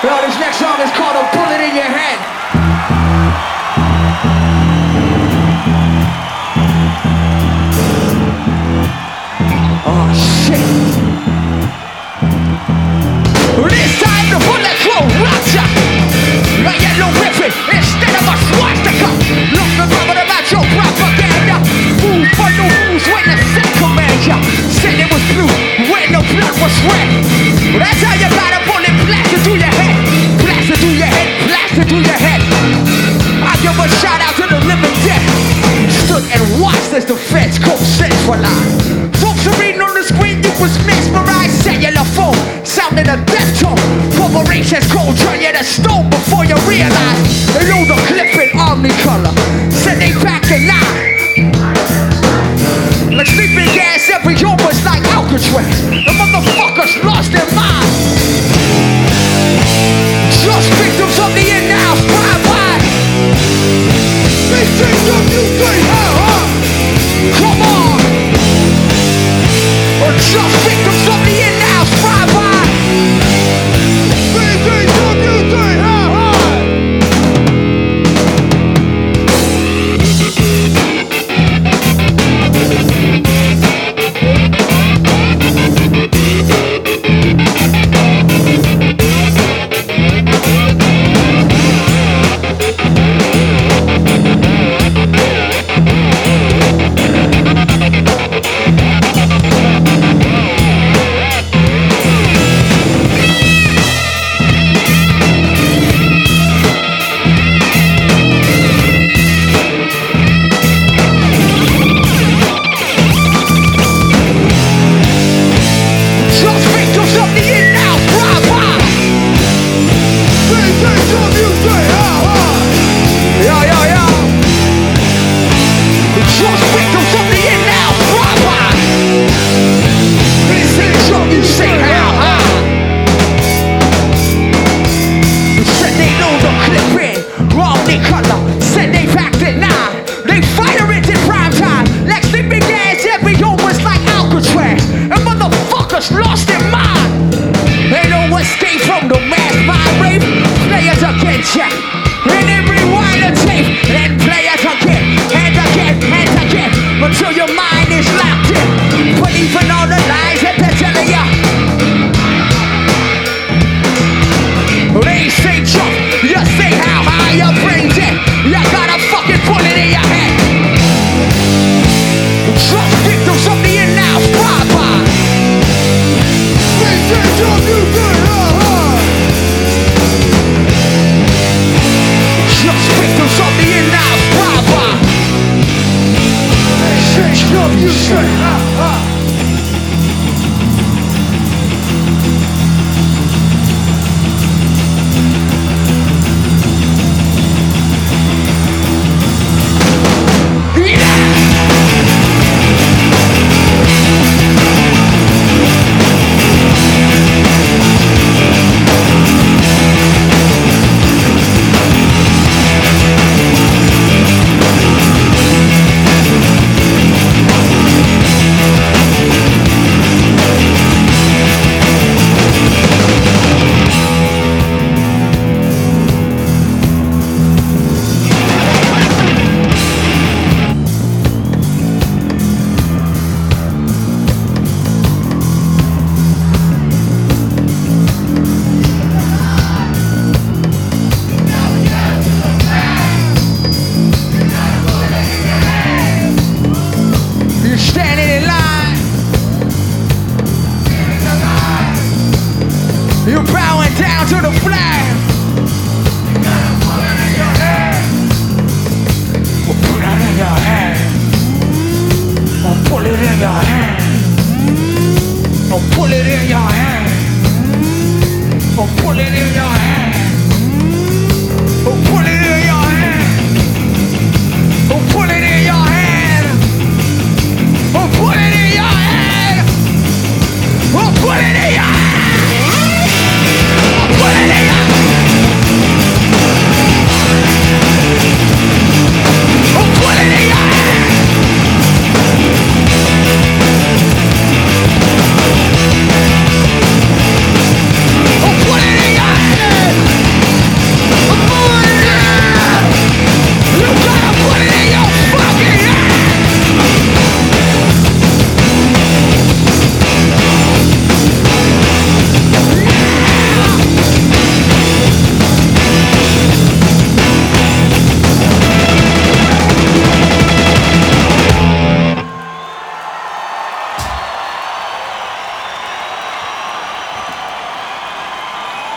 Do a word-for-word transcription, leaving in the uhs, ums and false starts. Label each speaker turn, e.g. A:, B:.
A: Yo, this next song is called A Bullet in Your Head. Oh shit. This time the bullet will rupture. A yellow ribbon instead of a swastika. Look the rubber about your propaganda. Move for the rules when the set command ya. Said it was blue when the blood was red. That's how you got a bullet blasted through your head. Blasted through your head, blasted through your head. I give a shout out to the living dead. Stood and watched as the feds go centralized. Folks are reading on the screen, you was mesmerized. Cellular phone, sounding a death tone. Corporations cold, turn you to stone before you realize. They know the clip in omnicolor. Said they back to nine. Like sleeping gas, every was like Alcatraz. The motherfuckers lost their mind. Just victims of the in-house drive-by. They think of you, they have, huh? Come on. Or just victims of the in-house drive-by. They think of you, they have, huh? Lost their mind. They don't escape from the mass mind rape. Players against ya. And they rewind the tape. And players again, and again, and again. Until your mind is locked in. Believing all the lies that they're telling ya. They say jump, you say how high your brain's in. You got a fucking bullet in your head. Trust victims of the in-house drive-by. Just victims of the in-house drive-by. Say up, you say ha ha. You're bowing down to the flag. Put it in your hand. Put it in your hand. Put it in your hand. Put it in your hand.